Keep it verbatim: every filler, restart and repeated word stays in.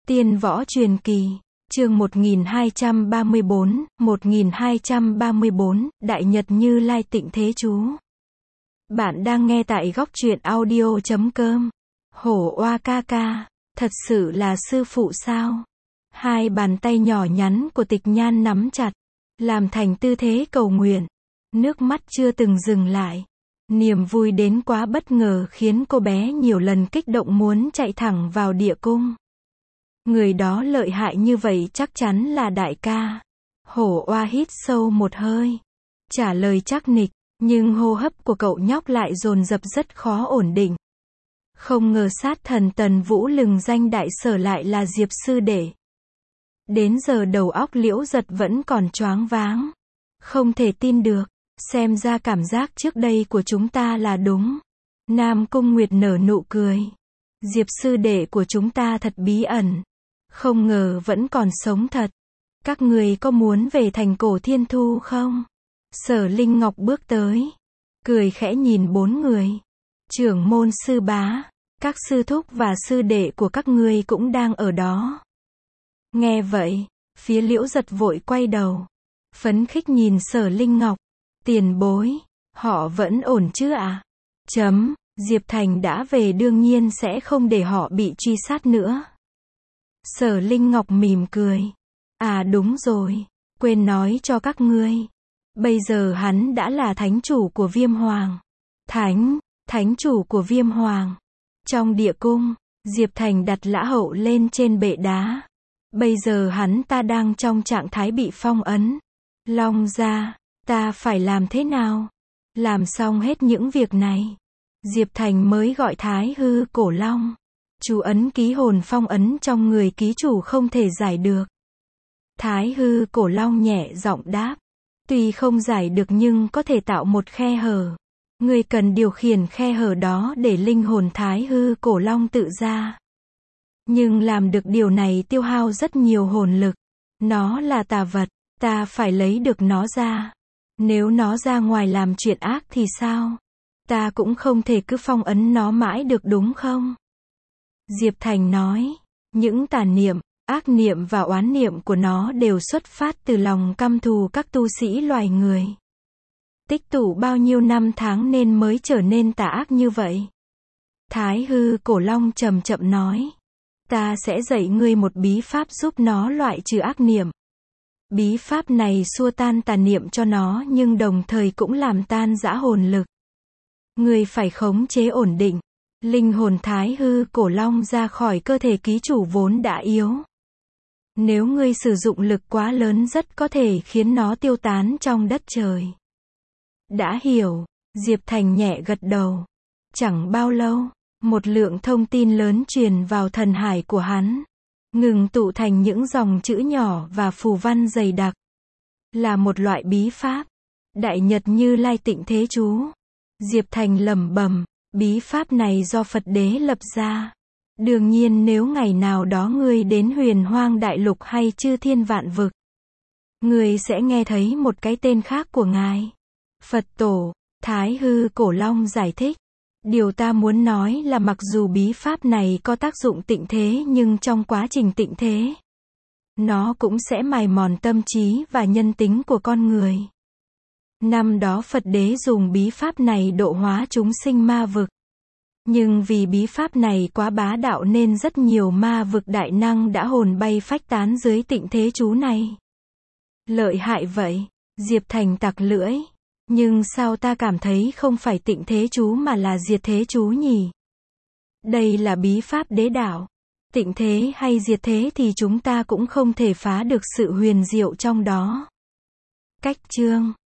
Tiên Võ Truyền Kỳ, chương một nghìn hai trăm ba mươi bốn, một nghìn hai trăm ba mươi bốn, Đại Nhật Như Lai Tịnh Thế Chú. Bạn đang nghe tại góc truyện audio chấm com. Hổ oa ca ca, thật sự là sư phụ sao? Hai bàn tay nhỏ nhắn của Tịch Nhan nắm chặt, làm thành tư thế cầu nguyện. Nước mắt chưa từng dừng lại. Niềm vui đến quá bất ngờ khiến cô bé nhiều lần kích động muốn chạy thẳng vào địa cung. Người đó lợi hại như vậy chắc chắn là đại ca. Hổ oa hít sâu một hơi, trả lời chắc nịch, nhưng hô hấp của cậu nhóc lại dồn dập rất khó ổn định. Không ngờ sát thần Tần Vũ lừng danh đại sở lại là Diệp sư đệ. Đến giờ đầu óc Liễu Giật vẫn còn choáng váng. Không thể tin được, xem ra cảm giác trước đây của chúng ta là đúng. Nam Cung Nguyệt nở nụ cười. Diệp sư đệ của chúng ta thật bí ẩn. Không ngờ vẫn còn sống thật. Các người có muốn về thành Cổ Thiên Thu không? Sở Linh Ngọc bước tới, cười khẽ nhìn bốn người. Trưởng môn sư bá, các sư thúc và sư đệ của các ngươi cũng đang ở đó. Nghe vậy, phía Liễu Giật vội quay đầu, phấn khích nhìn Sở Linh Ngọc. Tiền bối, họ vẫn ổn chứ à? Chấm, Diệp Thành đã về đương nhiên sẽ không để họ bị truy sát nữa. Sở Linh Ngọc mỉm cười. À đúng rồi, quên nói cho các ngươi. Bây giờ hắn đã là thánh chủ của Viêm Hoàng. Thánh, thánh chủ của Viêm Hoàng. Trong địa cung, Diệp Thành đặt Lã Hậu lên trên bệ đá. Bây giờ hắn ta đang trong trạng thái bị phong ấn. Long gia, ta phải làm thế nào? Làm xong hết những việc này, Diệp Thành mới gọi Thái Hư Cổ Long. Chú ấn ký hồn phong ấn trong người ký chủ không thể giải được. Thái Hư Cổ Long nhẹ giọng đáp. Tuy không giải được nhưng có thể tạo một khe hở. Ngươi cần điều khiển khe hở đó để linh hồn Thái Hư Cổ Long tự ra. Nhưng làm được điều này tiêu hao rất nhiều hồn lực. Nó là tà vật, ta phải lấy được nó ra. Nếu nó ra ngoài làm chuyện ác thì sao? Ta cũng không thể cứ phong ấn nó mãi được đúng không? Diệp Thành nói, những tà niệm, ác niệm và oán niệm của nó đều xuất phát từ lòng căm thù các tu sĩ loài người. Tích tụ bao nhiêu năm tháng nên mới trở nên tà ác như vậy. Thái Hư Cổ Long chậm chậm nói, ta sẽ dạy ngươi một bí pháp giúp nó loại trừ ác niệm. Bí pháp này xua tan tà niệm cho nó nhưng đồng thời cũng làm tan rã hồn lực. Ngươi phải khống chế ổn định linh hồn Thái Hư Cổ Long ra khỏi cơ thể ký chủ vốn đã yếu. Nếu ngươi sử dụng lực quá lớn rất có thể khiến nó tiêu tán trong đất trời. Đã hiểu, Diệp Thành nhẹ gật đầu. Chẳng bao lâu, một lượng thông tin lớn truyền vào thần hải của hắn. Ngừng tụ thành những dòng chữ nhỏ và phù văn dày đặc. Là một loại bí pháp. Đại Nhật Như Lai Tịnh Thế Chú. Diệp Thành lẩm bẩm, bí pháp này do Phật Đế lập ra. Đương nhiên nếu ngày nào đó ngươi đến Huyền Hoang Đại Lục hay Chư Thiên Vạn Vực, ngươi sẽ nghe thấy một cái tên khác của ngài. Phật Tổ. Thái Hư Cổ Long giải thích. Điều ta muốn nói là mặc dù bí pháp này có tác dụng tịnh thế nhưng trong quá trình tịnh thế, nó cũng sẽ mài mòn tâm trí và nhân tính của con người. Năm đó Phật Đế dùng bí pháp này độ hóa chúng sinh ma vực. Nhưng vì bí pháp này quá bá đạo nên rất nhiều ma vực đại năng đã hồn bay phách tán dưới tịnh thế chú này. Lợi hại vậy, Diệp Thành tặc lưỡi. Nhưng sao ta cảm thấy không phải tịnh thế chú mà là diệt thế chú nhỉ? Đây là bí pháp đế đạo. Tịnh thế hay diệt thế thì chúng ta cũng không thể phá được sự huyền diệu trong đó. Cách chương